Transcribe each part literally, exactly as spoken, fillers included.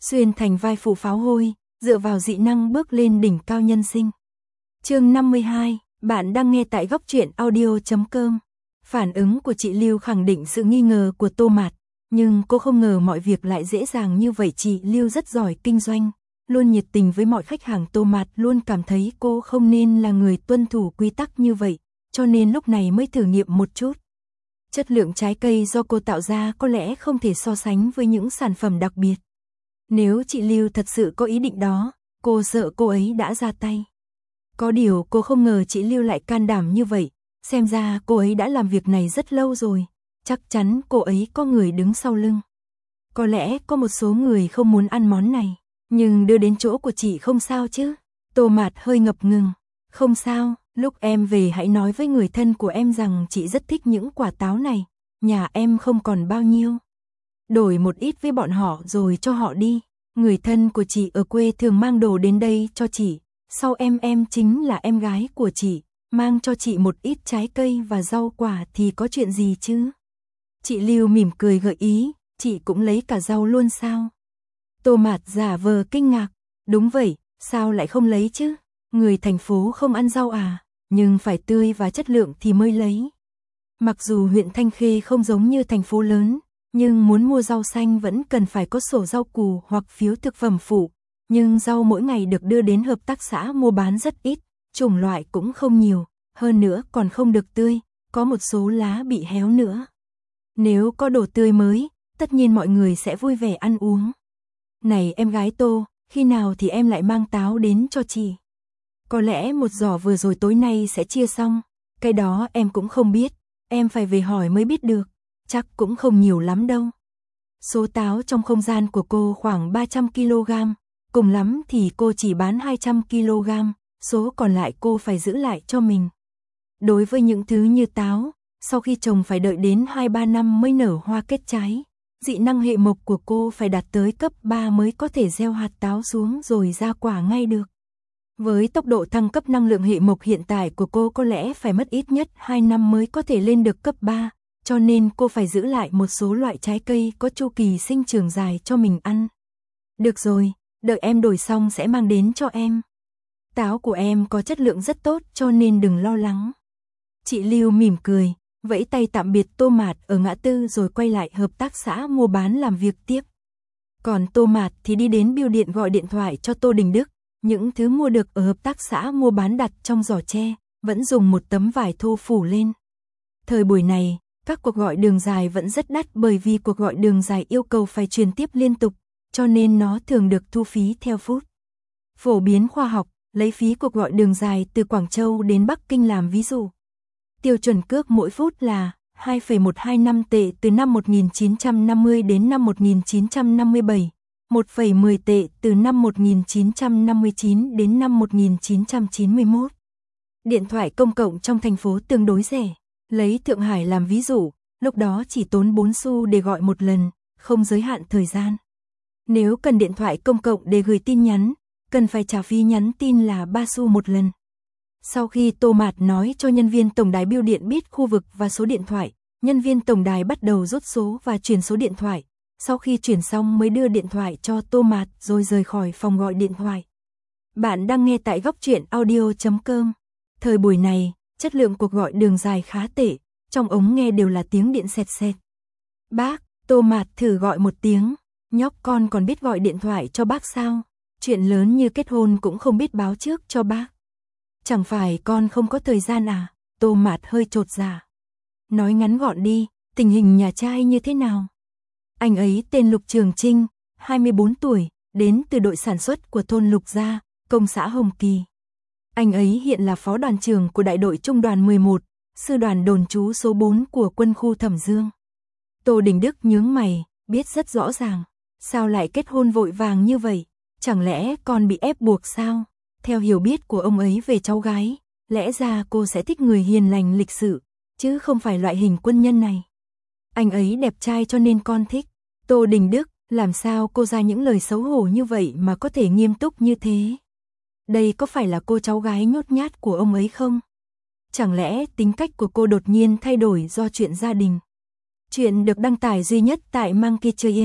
xuyên thành vai phụ pháo hôi, dựa vào dị năng bước lên đỉnh cao nhân sinh. Chương năm mươi hai, bạn đang nghe tại góc truyện audio chấm com. Phản ứng của chị Lưu khẳng định sự nghi ngờ của Tô Mạt, nhưng cô không ngờ mọi việc lại dễ dàng như vậy. Chị Lưu rất giỏi kinh doanh, luôn nhiệt tình với mọi khách hàng. Tô Mạt luôn cảm thấy cô không nên là người tuân thủ quy tắc như vậy, cho nên lúc này mới thử nghiệm một chút. Chất lượng trái cây do cô tạo ra có lẽ không thể so sánh với những sản phẩm đặc biệt. Nếu chị Lưu thật sự có ý định đó, cô sợ cô ấy đã ra tay. Có điều cô không ngờ chị Lưu lại can đảm như vậy, xem ra cô ấy đã làm việc này rất lâu rồi, chắc chắn cô ấy có người đứng sau lưng. Có lẽ có một số người không muốn ăn món này, nhưng đưa đến chỗ của chị không sao chứ? Tô Mạt hơi ngập ngừng, không sao, lúc em về hãy nói với người thân của em rằng chị rất thích những quả táo này, nhà em không còn bao nhiêu. Đổi một ít với bọn họ rồi cho họ đi, người thân của chị ở quê thường mang đồ đến đây cho chị, sau em em chính là em gái của chị, mang cho chị một ít trái cây và rau quả thì có chuyện gì chứ? Chị Lưu mỉm cười gợi ý, chị cũng lấy cả rau luôn sao? Tô Mạt giả vờ kinh ngạc, đúng vậy, sao lại không lấy chứ? Người thành phố không ăn rau à, nhưng phải tươi và chất lượng thì mới lấy. Mặc dù huyện Thanh Khê không giống như thành phố lớn, nhưng muốn mua rau xanh vẫn cần phải có sổ rau củ hoặc phiếu thực phẩm phụ, nhưng rau mỗi ngày được đưa đến hợp tác xã mua bán rất ít, chủng loại cũng không nhiều, hơn nữa còn không được tươi, có một số lá bị héo nữa. Nếu có đồ tươi mới, tất nhiên mọi người sẽ vui vẻ ăn uống. Này em gái Tô, khi nào thì em lại mang táo đến cho chị? Có lẽ một giỏ vừa rồi tối nay sẽ chia xong, cái đó em cũng không biết, em phải về hỏi mới biết được, chắc cũng không nhiều lắm đâu. Số táo trong không gian của cô khoảng ba trăm ki lô gam, cùng lắm thì cô chỉ bán hai trăm ki lô gam, số còn lại cô phải giữ lại cho mình. Đối với những thứ như táo, sau khi trồng phải đợi đến hai ba năm mới nở hoa kết trái, dị năng hệ mộc của cô phải đạt tới cấp ba mới có thể gieo hạt táo xuống rồi ra quả ngay được. Với tốc độ thăng cấp năng lượng hệ mộc hiện tại của cô có lẽ phải mất ít nhất hai năm mới có thể lên được cấp ba, cho nên cô phải giữ lại một số loại trái cây có chu kỳ sinh trưởng dài cho mình ăn. Được rồi, đợi em đổi xong sẽ mang đến cho em. Táo của em có chất lượng rất tốt cho nên đừng lo lắng. Chị Lưu mỉm cười, vẫy tay tạm biệt Tô Mạt ở ngã tư rồi quay lại hợp tác xã mua bán làm việc tiếp. Còn Tô Mạt thì đi đến bưu điện gọi điện thoại cho Tô Đình Đức, những thứ mua được ở hợp tác xã mua bán đặt trong giỏ tre, vẫn dùng một tấm vải thô phủ lên. Thời buổi này, các cuộc gọi đường dài vẫn rất đắt bởi vì cuộc gọi đường dài yêu cầu phải truyền tiếp liên tục, cho nên nó thường được thu phí theo phút. Phổ biến khoa học, lấy phí cuộc gọi đường dài từ Quảng Châu đến Bắc Kinh làm ví dụ. Tiêu chuẩn cước mỗi phút là hai phẩy một hai năm tệ từ năm một nghìn chín trăm năm mươi đến năm một nghìn chín trăm năm mươi bảy, một phẩy mười tệ từ năm một nghìn chín trăm năm mươi chín đến năm một nghìn chín trăm chín mươi mốt. Điện thoại công cộng trong thành phố tương đối rẻ. Lấy Thượng Hải làm ví dụ, lúc đó chỉ tốn bốn xu để gọi một lần, không giới hạn thời gian. Nếu cần điện thoại công cộng để gửi tin nhắn, cần phải trả phí nhắn tin là ba xu một lần. Sau khi Tô Mạt nói cho nhân viên tổng đài bưu điện biết khu vực và số điện thoại, nhân viên tổng đài bắt đầu rút số và chuyển số điện thoại. Sau khi chuyển xong mới đưa điện thoại cho Tô Mạt rồi rời khỏi phòng gọi điện thoại. Bạn đang nghe tại góc truyện audio chấm com. Thời buổi này, chất lượng cuộc gọi đường dài khá tệ, trong ống nghe đều là tiếng điện sẹt sẹt. Bác, Tô Mạt thử gọi một tiếng, nhóc con còn biết gọi điện thoại cho bác sao? Chuyện lớn như kết hôn cũng không biết báo trước cho bác. Chẳng phải con không có thời gian à? Tô Mạt hơi chột dạ. Nói ngắn gọn đi, tình hình nhà trai như thế nào? Anh ấy tên Lục Trường Trinh, hai mươi bốn tuổi, đến từ đội sản xuất của thôn Lục Gia, công xã Hồng Kỳ. Anh ấy hiện là phó đoàn trưởng của đại đội trung đoàn mười một, sư đoàn đồn trú số bốn của quân khu Thẩm Dương. Tô Đình Đức nhướng mày, biết rất rõ ràng, sao lại kết hôn vội vàng như vậy? Chẳng lẽ con bị ép buộc sao? Theo hiểu biết của ông ấy về cháu gái, lẽ ra cô sẽ thích người hiền lành lịch sự, chứ không phải loại hình quân nhân này. Anh ấy đẹp trai cho nên con thích. Tô Đình Đức, làm sao cô ra những lời xấu hổ như vậy mà có thể nghiêm túc như thế? Đây có phải là cô cháu gái nhút nhát của ông ấy không? Chẳng lẽ tính cách của cô đột nhiên thay đổi do chuyện gia đình? Chuyện được đăng tải duy nhất tại Monkey Chơi Yên.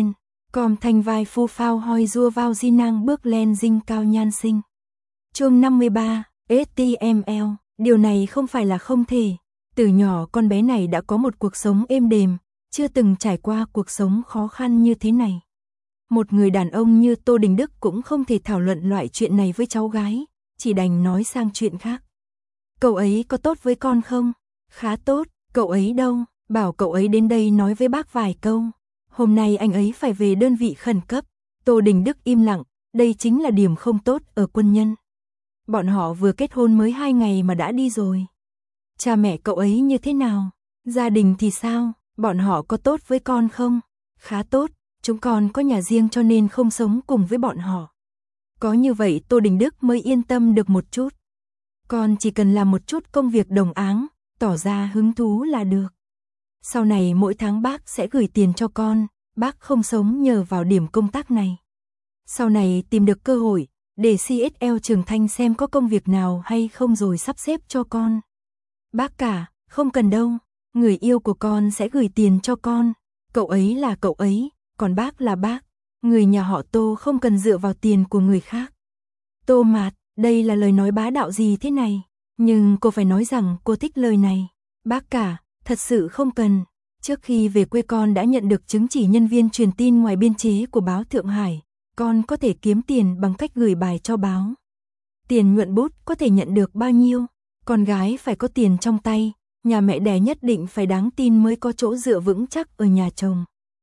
Com thanh vai phu phao hoi rua vào di năng bước lên dinh cao nhan sinh. Chương năm mươi ba, ếch ti em lờ, điều này không phải là không thể. Từ nhỏ con bé này đã có một cuộc sống êm đềm, chưa từng trải qua cuộc sống khó khăn như thế này. Một người đàn ông như Tô Đình Đức cũng không thể thảo luận loại chuyện này với cháu gái, chỉ đành nói sang chuyện khác. Cậu ấy có tốt với con không? Khá tốt. Cậu ấy đâu? Bảo cậu ấy đến đây nói với bác vài câu. Hôm nay anh ấy phải về đơn vị khẩn cấp. Tô Đình Đức im lặng, đây chính là điểm không tốt ở quân nhân. Bọn họ vừa kết hôn mới hai ngày mà đã đi rồi. Cha mẹ cậu ấy như thế nào? Gia đình thì sao? Bọn họ có tốt với con không? Khá tốt, chúng con có nhà riêng cho nên không sống cùng với bọn họ. Có như vậy Tô Đình Đức mới yên tâm được một chút. Con chỉ cần làm một chút công việc đồng áng, tỏ ra hứng thú là được. Sau này mỗi tháng bác sẽ gửi tiền cho con, bác không sống nhờ vào điểm công tác này. Sau này tìm được cơ hội, để xê ét lờ Trường Thanh xem có công việc nào hay không rồi sắp xếp cho con. Bác cả, không cần đâu, người yêu của con sẽ gửi tiền cho con, cậu ấy là cậu ấy, còn bác là bác, người nhà họ Tô không cần dựa vào tiền của người khác. Tô Mạt, đây là lời nói bá đạo gì thế này? Nhưng cô phải nói rằng cô thích lời này. Bác cả, thật sự không cần. Trước khi về quê con đã nhận được chứng chỉ nhân viên truyền tin ngoài biên chế của báo Thượng Hải. Con có thể kiếm tiền bằng cách gửi bài cho báo. Tiền nhuận bút có thể nhận được bao nhiêu? Con gái phải có tiền trong tay, nhà mẹ đẻ nhất định phải đáng tin mới có chỗ dựa vững chắc ở nhà chồng.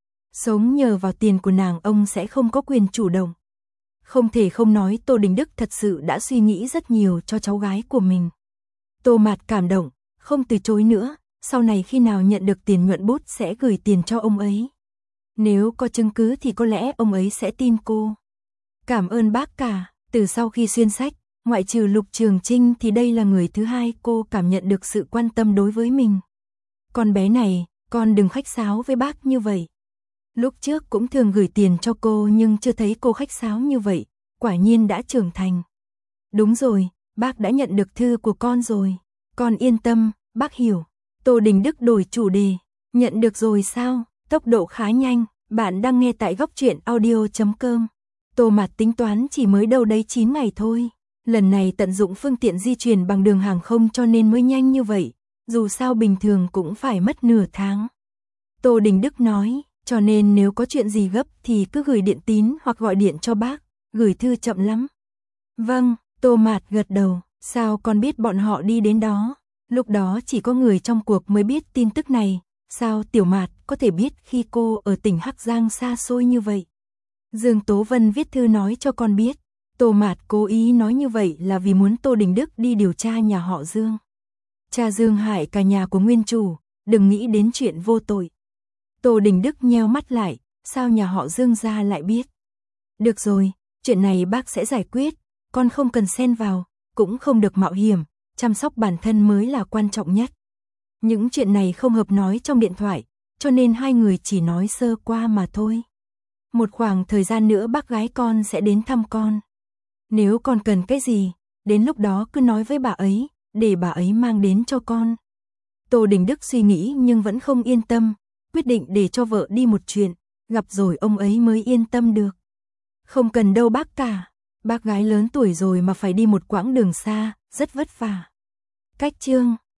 Sống nhờ vào tiền của nàng ông sẽ không có quyền chủ động. Không thể không nói Tô Đình Đức thật sự đã suy nghĩ rất nhiều cho cháu gái của mình. Tô Mạt cảm động, không từ chối nữa, sau này khi nào nhận được tiền nhuận bút sẽ gửi tiền cho ông ấy. Nếu có chứng cứ thì có lẽ ông ấy sẽ tin cô. Cảm ơn bác cả, từ sau khi xuyên sách, ngoại trừ Lục Trường Trinh thì đây là người thứ hai cô cảm nhận được sự quan tâm đối với mình. Con bé này, con đừng khách sáo với bác như vậy. Lúc trước cũng thường gửi tiền cho cô nhưng chưa thấy cô khách sáo như vậy, quả nhiên đã trưởng thành. Đúng rồi, bác đã nhận được thư của con rồi. Con yên tâm, bác hiểu. Tô Đình Đức đổi chủ đề. Nhận được rồi sao? Tốc độ khá nhanh. Bạn đang nghe tại góc truyện audio chấm com. Tô Mạt tính toán chỉ mới đâu đấy chín ngày thôi. Lần này tận dụng phương tiện di chuyển bằng đường hàng không cho nên mới nhanh như vậy. Dù sao bình thường cũng phải mất nửa tháng. Tô Đình Đức nói, cho nên nếu có chuyện gì gấp thì cứ gửi điện tín hoặc gọi điện cho bác. Gửi thư chậm lắm. Vâng, Tô Mạt gật đầu. Sao con biết bọn họ đi đến đó? Lúc đó chỉ có người trong cuộc mới biết tin tức này. Sao Tiểu Mạt có thể biết khi cô ở tỉnh Hắc Giang xa xôi như vậy? Dương Tố Vân viết thư nói cho con biết. Tô Mạt cố ý nói như vậy là vì muốn Tô Đình Đức đi điều tra nhà họ Dương. Cha Dương hại cả nhà của nguyên chủ, đừng nghĩ đến chuyện vô tội. Tô Đình Đức nheo mắt lại, sao nhà họ Dương gia lại biết? Được rồi, chuyện này bác sẽ giải quyết, con không cần xen vào, cũng không được mạo hiểm, chăm sóc bản thân mới là quan trọng nhất. Những chuyện này không hợp nói trong điện thoại, cho nên hai người chỉ nói sơ qua mà thôi. Một khoảng thời gian nữa bác gái con sẽ đến thăm con. Nếu con cần cái gì, đến lúc đó cứ nói với bà ấy, để bà ấy mang đến cho con. Tô Đình Đức suy nghĩ nhưng vẫn không yên tâm, quyết định để cho vợ đi một chuyện, gặp rồi ông ấy mới yên tâm được. Không cần đâu bác cả, bác gái lớn tuổi rồi mà phải đi một quãng đường xa, rất vất vả. Cách chương